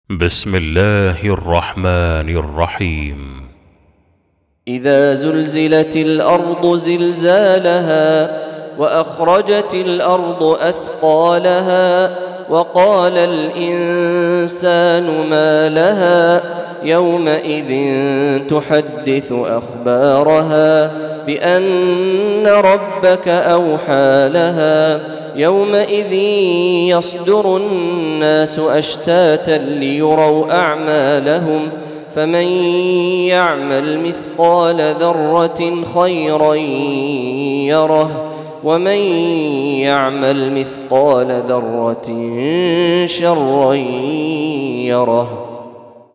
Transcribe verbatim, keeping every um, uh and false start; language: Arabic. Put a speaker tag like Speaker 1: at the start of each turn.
Speaker 1: بسم الله الرحمن الرحيم.
Speaker 2: إذا زلزلت الأرض زلزالها وأخرجت الأرض أثقالها وقال الإنسان ما لها يومئذ تحدث أخبارها بأن ربك أوحى لها يومئذ يصدر الناس أشتاتا ليروا أعمالهم فمن يعمل مثقال ذرة خيرا يره ومن يعمل مثقال ذرة شرا يره.